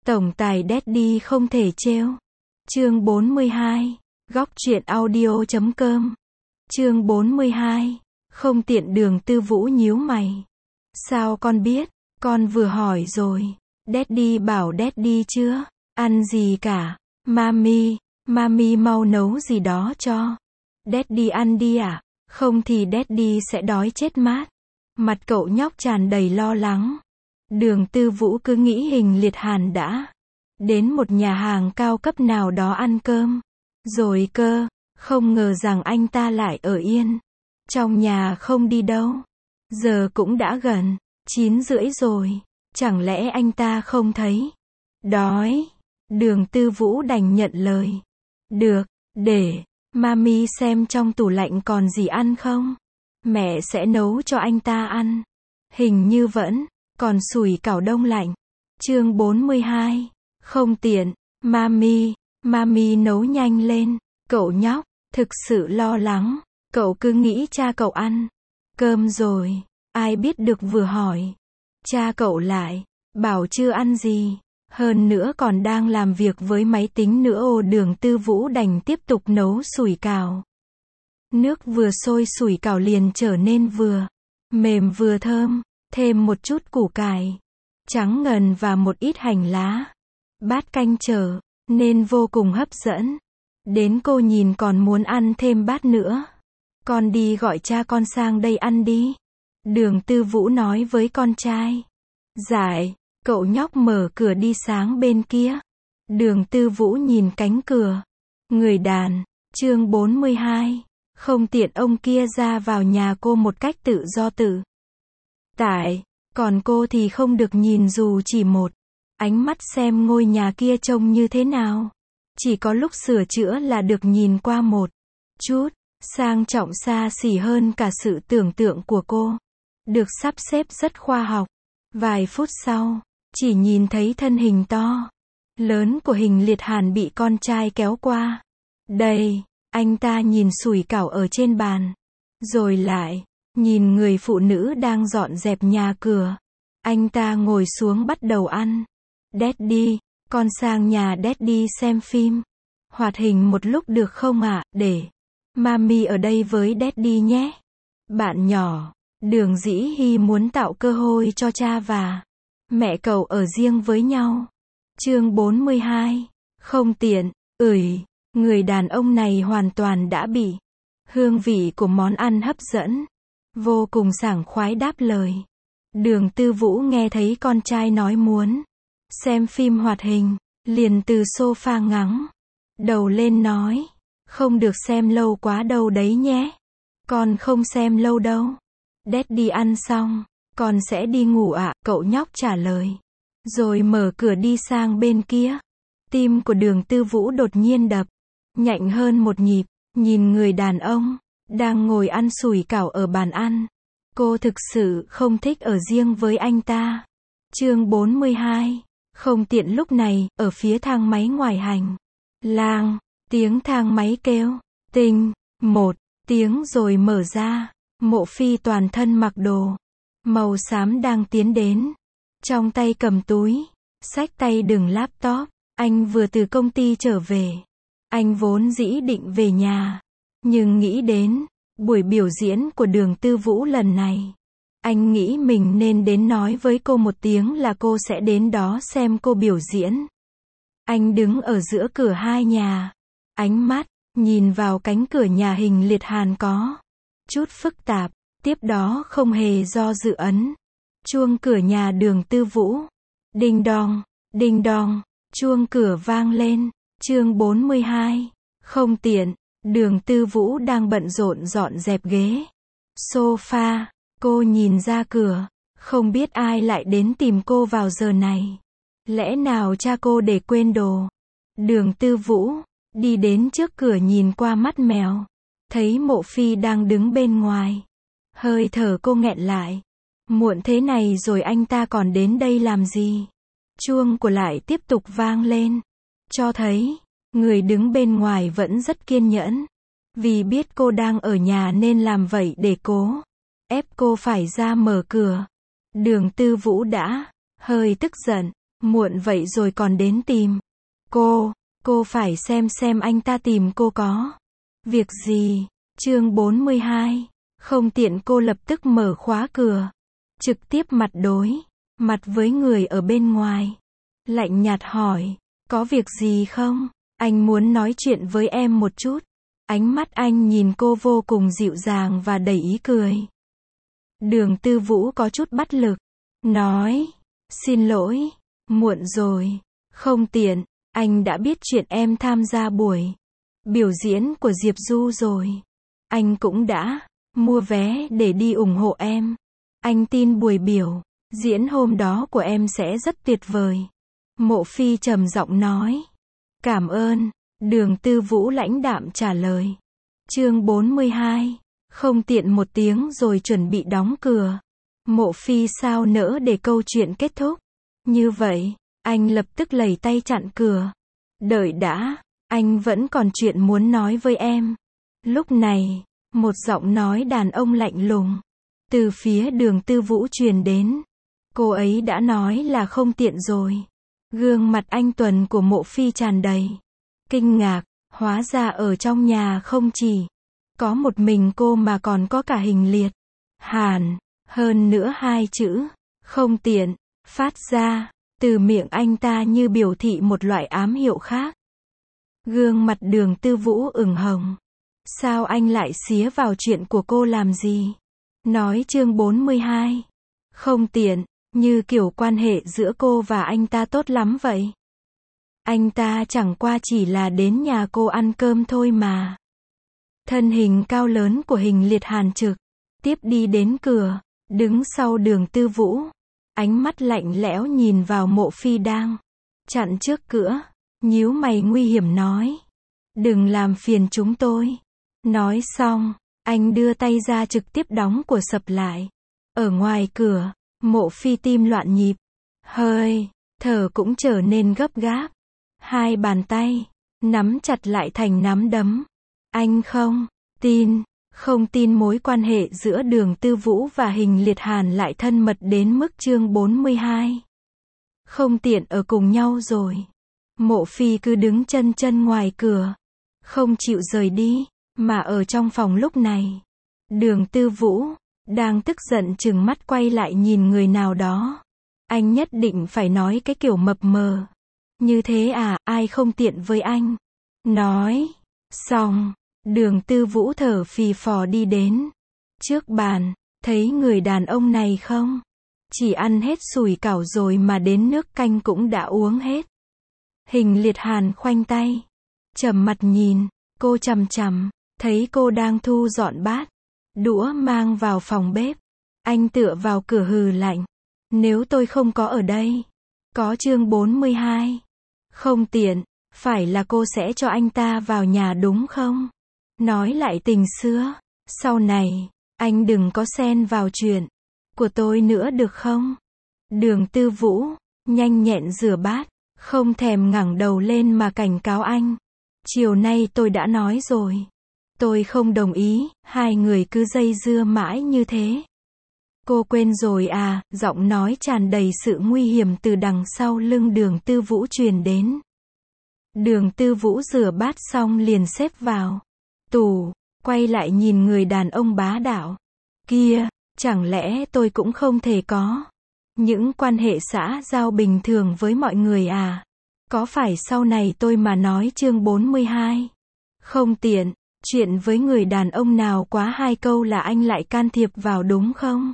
Tổng tài Daddy không thể trêu. Chương 42. Góc truyện audio.com. Chương 42. Không tiện. Đường Tư Vũ nhíu mày. Sao con biết? Con vừa hỏi rồi. Daddy bảo Daddy chưa ăn gì cả. Mami mau nấu gì đó cho Daddy ăn đi ạ. Không thì Daddy sẽ đói chết mát. Mặt cậu nhóc tràn đầy lo lắng. Đường Tư Vũ cứ nghĩ Hình Liệt Hàn đã đến một nhà hàng cao cấp nào đó ăn cơm rồi cơ, không ngờ rằng anh ta lại ở yên trong nhà không đi đâu. Giờ cũng đã gần 9:30 rồi, chẳng lẽ anh ta không thấy đói? Đường Tư Vũ đành nhận lời. Được, để Mami xem trong tủ lạnh còn gì ăn không. Mẹ sẽ nấu cho anh ta ăn. Hình như vẫn còn sủi cảo đông lạnh. Chương 42. Không tiện. Mami nấu nhanh lên. Cậu nhóc thực sự lo lắng. Cậu cứ nghĩ cha cậu ăn cơm rồi. Ai biết được vừa hỏi cha cậu lại bảo chưa ăn gì. Hơn nữa còn đang làm việc với máy tính nữa. Đường Tư Vũ đành tiếp tục nấu sủi cảo. Nước vừa sôi sủi cảo liền trở nên vừa mềm vừa thơm, thêm một chút củ cải trắng ngần và một ít hành lá. Bát canh trở nên vô cùng hấp dẫn. Đến cô nhìn còn muốn ăn thêm bát nữa. Con đi gọi cha con sang đây ăn đi. Đường Tư Vũ nói với con trai. Dạ. Cậu nhóc mở cửa đi sang bên kia. Đường Tư Vũ nhìn cánh cửa. Người đàn. Chương 42. Không tiện. Ông kia ra vào nhà cô một cách tự do tự tại. Còn cô thì không được nhìn dù chỉ một ánh mắt xem ngôi nhà kia trông như thế nào. Chỉ có lúc sửa chữa là được nhìn qua một chút sang trọng xa xỉ hơn cả sự tưởng tượng của cô. Được sắp xếp rất khoa học. Vài phút sau, chỉ nhìn thấy thân hình to lớn của Hình Liệt Hàn bị con trai kéo qua. Đây, anh ta nhìn sủi cảo ở trên bàn, rồi lại nhìn người phụ nữ đang dọn dẹp nhà cửa. Anh ta ngồi xuống bắt đầu ăn. Daddy, con sang nhà Daddy xem phim hoạt hình một lúc được không ạ? Để Mami ở đây với Daddy nhé. Bạn nhỏ, Đường Dĩ Hy muốn tạo cơ hội cho cha và mẹ cậu ở riêng với nhau. Chương 42. Không tiện. Người đàn ông này hoàn toàn đã bị hương vị của món ăn hấp dẫn. Vô cùng sảng khoái đáp lời. Đường Tư Vũ nghe thấy con trai nói muốn xem phim hoạt hình, liền từ sofa ngẩng đầu lên nói. Không được xem lâu quá đâu đấy nhé. Con không xem lâu đâu. Daddy ăn xong, con sẽ đi ngủ ạ. Cậu nhóc trả lời. Rồi mở cửa đi sang bên kia. Tim của Đường Tư Vũ đột nhiên đập nhanh hơn một nhịp. Nhìn người đàn ông đang ngồi ăn sủi cảo ở bàn ăn. Cô thực sự không thích ở riêng với anh ta. Chương 42. Không tiện. Lúc này, ở phía thang máy ngoài hành lang, tiếng thang máy kêu tinh một tiếng rồi mở ra. Mộ Phi toàn thân mặc đồ màu xám đang tiến đến. Trong tay cầm túi xách tay đựng laptop. Anh vừa từ công ty trở về. Anh vốn dĩ định về nhà, nhưng nghĩ đến buổi biểu diễn của Đường Tư Vũ lần này, anh nghĩ mình nên đến nói với cô một tiếng là cô sẽ đến đó xem cô biểu diễn. Anh đứng ở giữa cửa hai nhà. Ánh mắt nhìn vào cánh cửa nhà Hình Liệt Hàn có chút phức tạp. Tiếp đó không hề do dự ấn chuông cửa nhà Đường Tư Vũ. Đinh đong, chuông cửa vang lên. Chương 42. Không tiện. Đường Tư Vũ đang bận rộn dọn dẹp ghế sofa. Cô nhìn ra cửa, không biết ai lại đến tìm cô vào giờ này. Lẽ nào cha cô để quên đồ? Đường Tư Vũ đi đến trước cửa nhìn qua mắt mèo, thấy Mộ Phi đang đứng bên ngoài. Hơi thở cô nghẹn lại. Muộn thế này rồi anh ta còn đến đây làm gì? Chuông của lại tiếp tục vang lên. Cho thấy người đứng bên ngoài vẫn rất kiên nhẫn. Vì biết cô đang ở nhà nên làm vậy để cố ép cô phải ra mở cửa. Đường Tư Vũ đã hơi tức giận. Muộn vậy rồi còn đến tìm. Cô phải xem anh ta tìm cô có việc gì. Chương 42. Không tiện. Cô lập tức mở khóa cửa, trực tiếp mặt đối mặt với người ở bên ngoài. Lạnh nhạt hỏi, có việc gì không? Anh muốn nói chuyện với em một chút. Ánh mắt anh nhìn cô vô cùng dịu dàng và đầy ý cười. Đường Tư Vũ có chút bất lực, nói, xin lỗi, muộn rồi, không tiện, anh đã biết chuyện em tham gia buổi biểu diễn của Diệp Du rồi. Anh cũng đã mua vé để đi ủng hộ em. Anh tin buổi biểu diễn hôm đó của em sẽ rất tuyệt vời. Mộ Phi trầm giọng nói. Cảm ơn, Đường Tư Vũ lãnh đạm trả lời. Chương 42. Không tiện một tiếng rồi chuẩn bị đóng cửa. Mộ Phi sao nỡ để câu chuyện kết thúc như vậy, anh lập tức lầy tay chặn cửa. Đợi đã, anh vẫn còn chuyện muốn nói với em. Lúc này, một giọng nói đàn ông lạnh lùng từ phía Đường Tư Vũ truyền đến. Cô ấy đã nói là không tiện rồi. Gương mặt anh tuấn của Mộ Phi tràn đầy kinh ngạc, hóa ra ở trong nhà không chỉ có một mình cô mà còn có cả Hình Liệt Hàn, hơn nữa hai chữ không tiện phát ra từ miệng anh ta như biểu thị một loại ám hiệu khác. Gương mặt Đường Tư Vũ ửng hồng. Sao anh lại xía vào chuyện của cô làm gì? Nói chương 42. Không tiện, như kiểu quan hệ giữa cô và anh ta tốt lắm vậy. Anh ta chẳng qua chỉ là đến nhà cô ăn cơm thôi mà. Thân hình cao lớn của Hình Liệt Hàn trực tiếp đi đến cửa, đứng sau Đường Tư Vũ. Ánh mắt lạnh lẽo nhìn vào Mộ Phi đang chặn trước cửa, nhíu mày nguy hiểm nói. Đừng làm phiền chúng tôi. Nói xong, anh đưa tay ra trực tiếp đóng cửa sập lại. Ở ngoài cửa, Mộ Phi tim loạn nhịp, hơi thở cũng trở nên gấp gáp. Hai bàn tay nắm chặt lại thành nắm đấm. Anh không tin mối quan hệ giữa Đường Tư Vũ và Hình Liệt Hàn lại thân mật đến mức chương 42. Không tiện ở cùng nhau rồi. Mộ Phi cứ đứng chân ngoài cửa, không chịu rời đi, mà ở trong phòng lúc này. Đường Tư Vũ đang tức giận trừng mắt quay lại nhìn người nào đó. Anh nhất định phải nói cái kiểu mập mờ như thế à, ai không tiện với anh. Nói xong, Đường Tư Vũ thở phì phò đi đến trước bàn, thấy người đàn ông này không? Chỉ ăn hết sủi cảo rồi mà đến nước canh cũng đã uống hết. Hình Liệt Hàn khoanh tay, trầm mặt nhìn cô chằm chằm, thấy cô đang thu dọn bát đũa mang vào phòng bếp. Anh tựa vào cửa hừ lạnh. Nếu tôi không có ở đây. Có chương 42. Không tiện, phải là cô sẽ cho anh ta vào nhà đúng không? Nói lại tình xưa, sau này, anh đừng có xen vào chuyện của tôi nữa được không? Đường Tư Vũ nhanh nhẹn rửa bát, không thèm ngẩng đầu lên mà cảnh cáo anh. Chiều nay tôi đã nói rồi. Tôi không đồng ý, hai người cứ dây dưa mãi như thế. Cô quên rồi à, giọng nói tràn đầy sự nguy hiểm từ đằng sau lưng Đường Tư Vũ truyền đến. Đường Tư Vũ rửa bát xong liền xếp vào tủ, quay lại nhìn người đàn ông bá đạo kia, chẳng lẽ tôi cũng không thể có những quan hệ xã giao bình thường với mọi người à? Có phải sau này tôi mà nói chương 42 không tiện, chuyện với người đàn ông nào quá hai câu là anh lại can thiệp vào đúng không?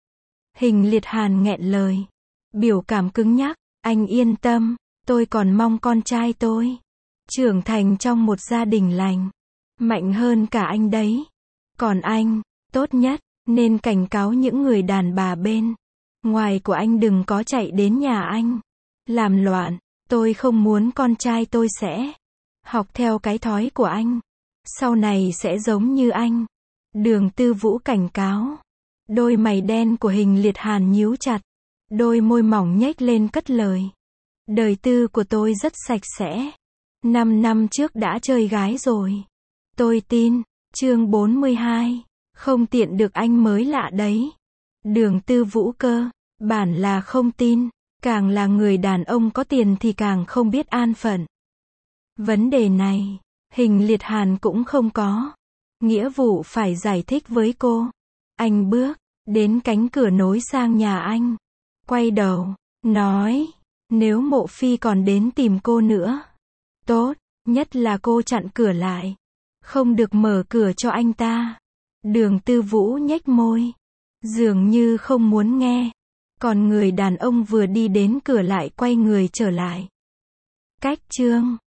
Hình Liệt Hàn nghẹn lời, biểu cảm cứng nhắc, anh yên tâm, tôi còn mong con trai tôi trưởng thành trong một gia đình lành mạnh hơn cả anh đấy. Còn anh, tốt nhất nên cảnh cáo những người đàn bà bên ngoài của anh đừng có chạy đến nhà anh làm loạn. Tôi không muốn con trai tôi sẽ học theo cái thói của anh, sau này sẽ giống như anh. Đường Tư Vũ cảnh cáo. Đôi mày đen của Hình Liệt Hàn nhíu chặt, đôi môi mỏng nhếch lên cất lời. Đời tư của tôi rất sạch sẽ. 5 năm trước đã chơi gái rồi. Tôi tin. Chương 42. Không tiện được anh mới lạ đấy. Đường Tư Vũ cơ bản là không tin. Càng là người đàn ông có tiền thì càng không biết an phận. Vấn đề này, Hình Liệt Hàn cũng không có nghĩa vụ phải giải thích với cô. Anh bước đến cánh cửa nối sang nhà anh. Quay đầu, nói, nếu Mộ Phi còn đến tìm cô nữa. Tốt, nhất là cô chặn cửa lại. Không được mở cửa cho anh ta. Đường Tư Vũ nhếch môi. Dường như không muốn nghe. Còn người đàn ông vừa đi đến cửa lại quay người trở lại. Cách chương